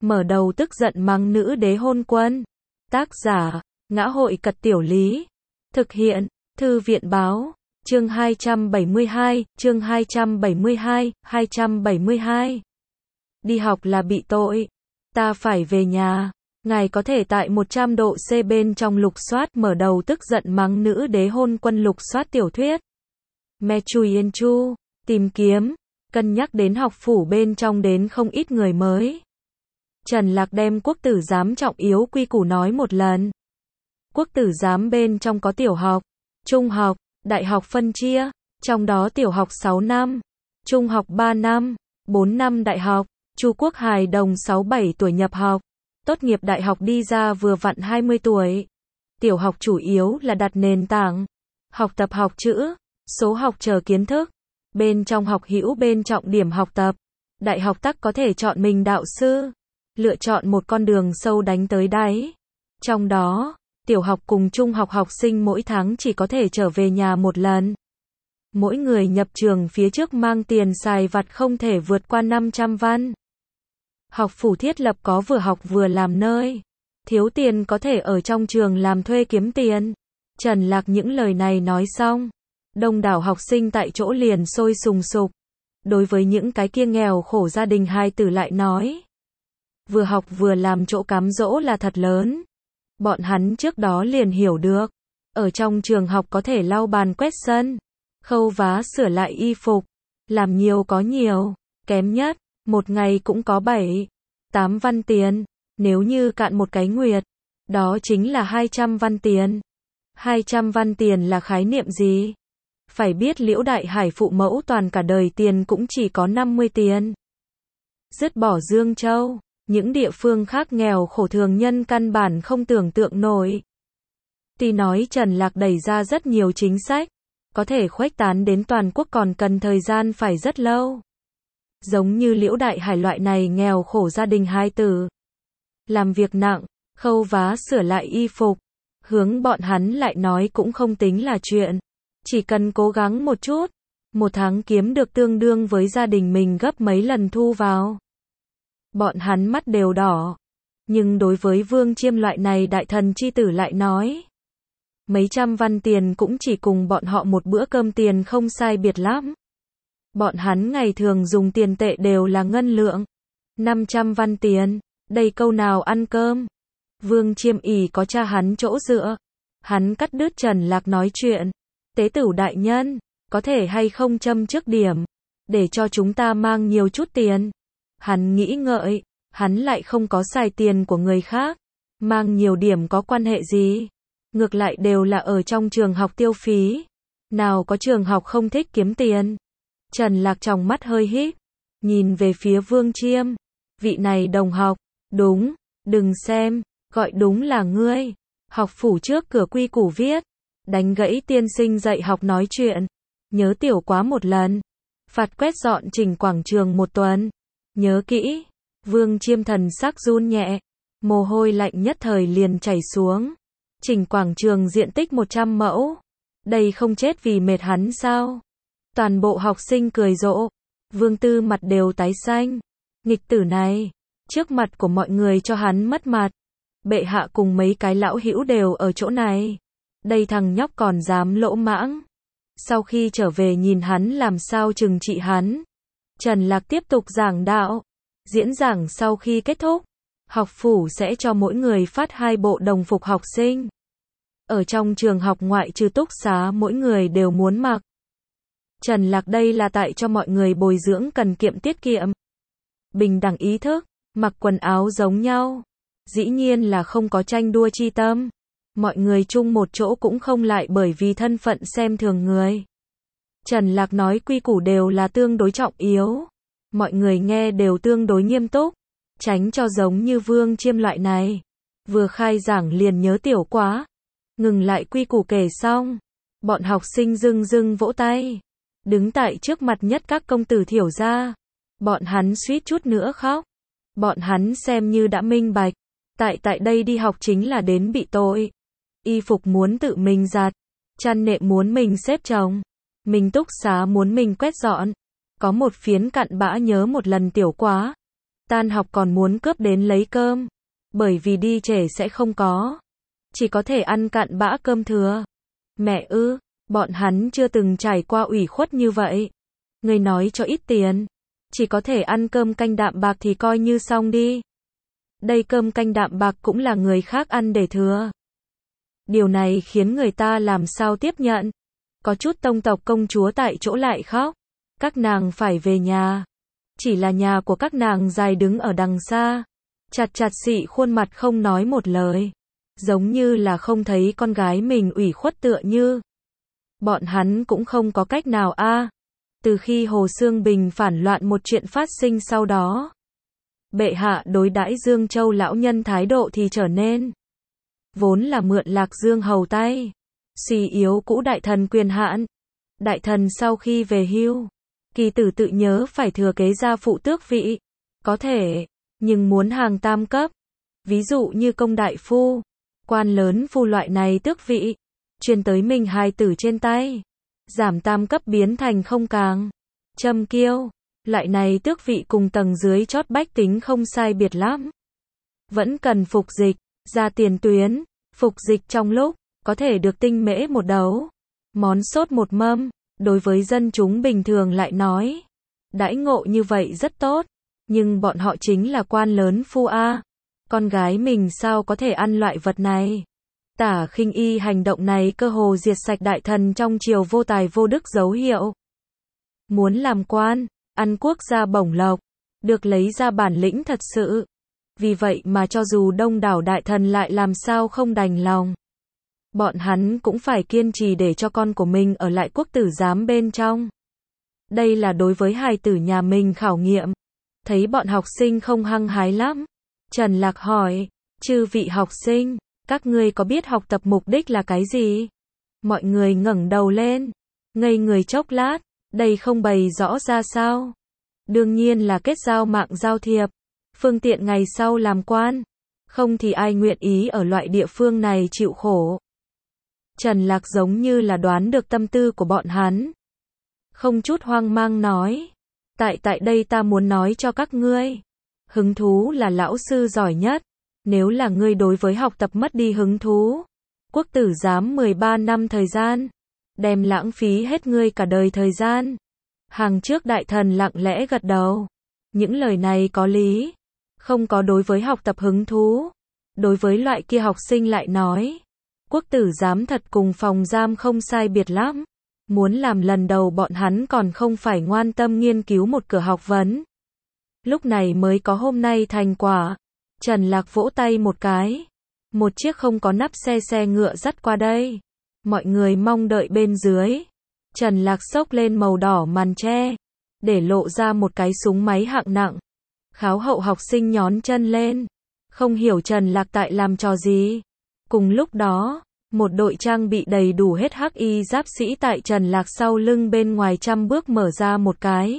mở đầu tức giận mắng nữ đế hôn quân. Tác giả, Ngã hội Cật Tiểu Lý. Thực hiện, Thư viện Báo. Chương 272, chương 272. Đi học là bị tội. Ta phải về nhà. Ngài có thể tại 100 độ C bên trong lục soát mở đầu tức giận mắng nữ đế hôn quân lục soát tiểu thuyết. Me Chui Yên Chu, tìm kiếm, cân nhắc đến học phủ bên trong đến không ít người mới. Trần Lạc đem quốc tử giám trọng yếu quy củ nói một lần. Quốc tử giám bên trong có tiểu học, trung học, đại học phân chia, trong đó tiểu học 6 năm, trung học 3 năm, 4 năm đại học. Chu Quốc hài đồng 6-7 tuổi nhập học, tốt nghiệp đại học đi ra vừa vặn 20 tuổi. Tiểu học chủ yếu là đặt nền tảng, học tập học chữ, số học chờ kiến thức. Bên trong học hữu bên trọng điểm học tập. Đại học tắc có thể chọn mình đạo sư, lựa chọn một con đường sâu đánh tới đáy. Trong đó, tiểu học cùng trung học học sinh mỗi tháng chỉ có thể trở về nhà một lần. Mỗi người nhập trường phía trước mang tiền xài vặt không thể vượt qua 500 văn. Học phủ thiết lập có vừa học vừa làm nơi. Thiếu tiền có thể ở trong trường làm thuê kiếm tiền. Trần Lạc những lời này nói xong, đông đảo học sinh tại chỗ liền sôi sùng sục. Đối với những cái kia nghèo khổ gia đình hai tử lại nói, vừa học vừa làm chỗ cám dỗ là thật lớn. Bọn hắn trước đó liền hiểu được, ở trong trường học có thể lau bàn quét sân, khâu vá sửa lại y phục, làm nhiều có nhiều, kém nhất, một ngày cũng có 7-8 văn tiền, nếu như cạn một cái nguyệt, đó chính là 200 văn tiền. 200 văn tiền là khái niệm gì? Phải biết Liễu Đại Hải phụ mẫu toàn cả đời tiền cũng chỉ có 50 tiền. Dứt bỏ Dương Châu, những địa phương khác nghèo khổ thường nhân căn bản không tưởng tượng nổi. Tuy nói Trần Lạc đẩy ra rất nhiều chính sách, có thể khuếch tán đến toàn quốc còn cần thời gian phải rất lâu. Giống như Liễu Đại Hải loại này nghèo khổ gia đình hai tử, làm việc nặng, khâu vá sửa lại y phục, hướng bọn hắn lại nói cũng không tính là chuyện. Chỉ cần cố gắng một chút, một tháng kiếm được tương đương với gia đình mình gấp mấy lần thu vào. Bọn hắn mắt đều đỏ. Nhưng đối với Vương Chiêm loại này đại thần chi tử lại nói, mấy trăm văn tiền cũng chỉ cùng bọn họ một bữa cơm tiền không sai biệt lắm. Bọn hắn ngày thường dùng tiền tệ đều là ngân lượng. 500 văn tiền, đây câu nào ăn cơm. Vương Chiêm ỷ có cha hắn chỗ dựa. Hắn cắt đứt Trần Lạc nói chuyện. Tế tửu đại nhân, có thể hay không châm trước điểm, để cho chúng ta mang nhiều chút tiền. Hắn nghĩ ngợi, hắn lại không có xài tiền của người khác. Mang nhiều điểm có quan hệ gì? Ngược lại đều là ở trong trường học tiêu phí. Nào có trường học không thích kiếm tiền. Trần Lạc trong mắt hơi híp, nhìn về phía Vương Chiêm. Vị này đồng học, đúng, đừng xem, gọi đúng là ngươi. Học phủ trước cửa quy củ viết, đánh gãy tiên sinh dạy học nói chuyện. Nhớ tiểu quá một lần. Phạt quét dọn chỉnh quảng trường 1 tuần. Nhớ kỹ. Vương Chiêm thần sắc run nhẹ. Mồ hôi lạnh nhất thời liền chảy xuống. Chỉnh quảng trường diện tích 100 mẫu. Đây không chết vì mệt hắn sao? Toàn bộ học sinh cười rộ. Vương Tư mặt đều tái xanh. Nghịch tử này, trước mặt của mọi người cho hắn mất mặt. Bệ hạ cùng mấy cái lão hữu đều ở chỗ này. Đây thằng nhóc còn dám lỗ mãng. Sau khi trở về nhìn hắn làm sao trừng trị hắn. Trần Lạc tiếp tục giảng đạo. Diễn giảng sau khi kết thúc, học phủ sẽ cho mỗi người phát 2 bộ đồng phục học sinh. Ở trong trường học ngoại trừ túc xá mỗi người đều muốn mặc. Trần Lạc đây là tại cho mọi người bồi dưỡng cần kiệm tiết kiệm. Bình đẳng ý thức, mặc quần áo giống nhau. Dĩ nhiên là không có tranh đua chi tâm. Mọi người chung một chỗ cũng không lại bởi vì thân phận xem thường người. Trần Lạc nói quy củ đều là tương đối trọng yếu. Mọi người nghe đều tương đối nghiêm túc. Tránh cho giống như Vương Chiêm loại này. Vừa khai giảng liền nhớ tiểu quá. Ngừng lại quy củ kể xong. Bọn học sinh rưng rưng vỗ tay. Đứng tại trước mặt nhất các công tử thiểu gia. Bọn hắn suýt chút nữa khóc. Bọn hắn xem như đã minh bạch. Tại đây đi học chính là đến bị tội. Y phục muốn tự mình giặt. Chăn nệm muốn mình xếp chồng. Mình túc xá muốn mình quét dọn. Có một phiến cặn bã nhớ một lần tiểu quá. Tan học còn muốn cướp đến lấy cơm. Bởi vì đi trễ sẽ không có. Chỉ có thể ăn cặn bã cơm thừa. Mẹ ư, bọn hắn chưa từng trải qua ủy khuất như vậy. Người nói cho ít tiền. Chỉ có thể ăn cơm canh đạm bạc thì coi như xong đi. Đây cơm canh đạm bạc cũng là người khác ăn để thừa. Điều này khiến người ta làm sao tiếp nhận. Có chút tông tộc công chúa tại chỗ lại khóc. Các nàng phải về nhà. Chỉ là nhà của các nàng dài đứng ở đằng xa. Chặt chặt xị khuôn mặt không nói một lời. Giống như là không thấy con gái mình ủy khuất tựa như. Bọn hắn cũng không có cách nào a. Từ khi Hồ Xương Bình phản loạn một chuyện phát sinh sau đó. Bệ hạ đối đãi Dương Châu lão nhân thái độ thì trở nên. Vốn là mượn Lạc Dương hầu tay. Suy yếu cũ đại thần quyền hạn. Đại thần sau khi về hưu. Kỳ tử tự nhớ phải thừa kế gia phụ tước vị. Có thể. Nhưng muốn hàng tam cấp. Ví dụ như công đại phu. Quan lớn phu loại này tước vị. Truyền tới mình hài tử trên tay. Giảm tam cấp biến thành không càng. Châm kiêu. Loại này tước vị cùng tầng dưới chót bách tính không sai biệt lắm. Vẫn cần phục dịch. Ra tiền tuyến. Phục dịch trong lúc. Có thể được tinh mễ một đấu. Món sốt một mâm. Đối với dân chúng bình thường lại nói. Đãi ngộ như vậy rất tốt. Nhưng bọn họ chính là quan lớn phu a. Con gái mình sao có thể ăn loại vật này. Tả Khinh Y hành động này cơ hồ diệt sạch đại thần trong triều vô tài vô đức dấu hiệu. Muốn làm quan, ăn quốc gia bổng lộc, được lấy ra bản lĩnh thật sự. Vì vậy mà cho dù đông đảo đại thần lại làm sao không đành lòng. Bọn hắn cũng phải kiên trì để cho con của mình ở lại quốc tử giám bên trong. Đây là đối với hài tử nhà mình khảo nghiệm. Thấy bọn học sinh không hăng hái lắm. Trần Lạc hỏi, chư vị học sinh, các ngươi có biết học tập mục đích là cái gì? Mọi người ngẩng đầu lên, ngây người chốc lát, đây không bày rõ ra sao? Đương nhiên là kết giao mạng giao thiệp, phương tiện ngày sau làm quan, không thì ai nguyện ý ở loại địa phương này chịu khổ. Trần Lạc giống như là đoán được tâm tư của bọn hắn. Không chút hoang mang nói, tại đây ta muốn nói cho các ngươi. Hứng thú là lão sư giỏi nhất. Nếu là ngươi đối với học tập mất đi hứng thú, quốc tử giám 13 năm thời gian, đem lãng phí hết ngươi cả đời thời gian. Hàng trước đại thần lặng lẽ gật đầu. Những lời này có lý. Không có đối với học tập hứng thú. Đối với loại kia học sinh lại nói. Quốc tử giám thật cùng phòng giam không sai biệt lắm. Muốn làm lần đầu bọn hắn còn không phải ngoan tâm nghiên cứu một cửa học vấn. Lúc này mới có hôm nay thành quả. Trần Lạc vỗ tay một cái. Một chiếc không có nắp xe ngựa dắt qua đây. Mọi người mong đợi bên dưới. Trần Lạc xốc lên màu đỏ màn tre. Để lộ ra một cái súng máy hạng nặng. Kháo hậu học sinh nhón chân lên. Không hiểu Trần Lạc tại làm trò gì. Cùng lúc đó, một đội trang bị đầy đủ hết hắc y giáp sĩ tại Trần Lạc sau lưng bên ngoài 100 bước mở ra một cái.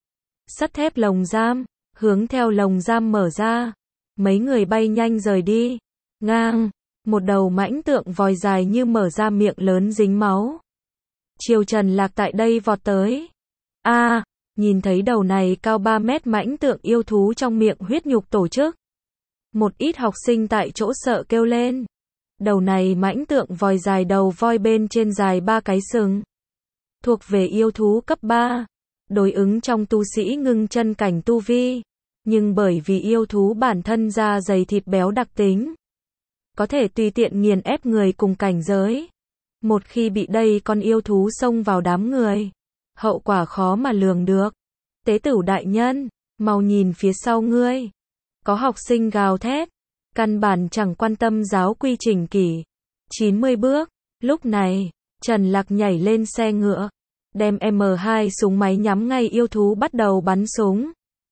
Sắt thép lồng giam. Hướng theo lồng giam mở ra. Mấy người bay nhanh rời đi. Ngang. Một đầu mãnh tượng vòi dài như mở ra miệng lớn dính máu. Triều Trần Lạc tại đây vọt tới. Nhìn thấy đầu này cao 3 mét mãnh tượng yêu thú trong miệng huyết nhục tổ chức. Một ít học sinh tại chỗ sợ kêu lên. Đầu này mãnh tượng vòi dài đầu voi bên trên dài 3 cái sừng. Thuộc về yêu thú cấp 3. Đối ứng trong tu sĩ ngưng chân cảnh tu vi. Nhưng bởi vì yêu thú bản thân da dày thịt béo đặc tính. Có thể tùy tiện nghiền ép người cùng cảnh giới. Một khi bị đây con yêu thú xông vào đám người. Hậu quả khó mà lường được. Tế tửu đại nhân, mau nhìn phía sau ngươi. Có học sinh gào thét. Căn bản chẳng quan tâm giáo quy trình kỷ. 90 bước. Lúc này, Trần Lạc nhảy lên xe ngựa. Đem M2 súng máy nhắm ngay yêu thú bắt đầu bắn súng.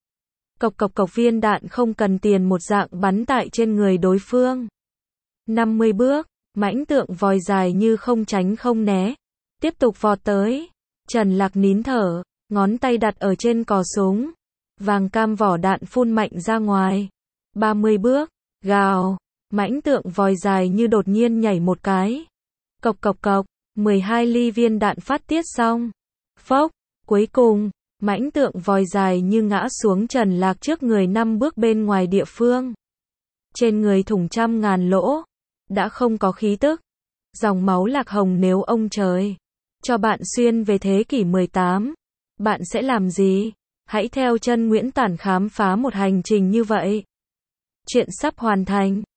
Cộc viên đạn không cần tiền một dạng bắn tại trên người đối phương. 50 bước, mãnh tượng vòi dài như không tránh không né. Tiếp tục vọt tới. Trần Lạc nín thở, ngón tay đặt ở trên cò súng. Vàng cam vỏ đạn phun mạnh ra ngoài. 30 bước, gào. Mãnh tượng vòi dài như đột nhiên nhảy một cái. Cộc. 12 ly viên đạn phát tiết xong. Phốc, cuối cùng, Mãnh tượng vòi dài như ngã xuống trần lạc trước người 5 bước bên ngoài địa phương. Trên người thủng trăm ngàn lỗ, đã không có khí tức. Dòng máu lạc hồng, nếu ông trời cho bạn xuyên về thế kỷ 18, bạn sẽ làm gì? Hãy theo chân Nguyễn Tản khám phá một hành trình như vậy. Chuyện sắp hoàn thành.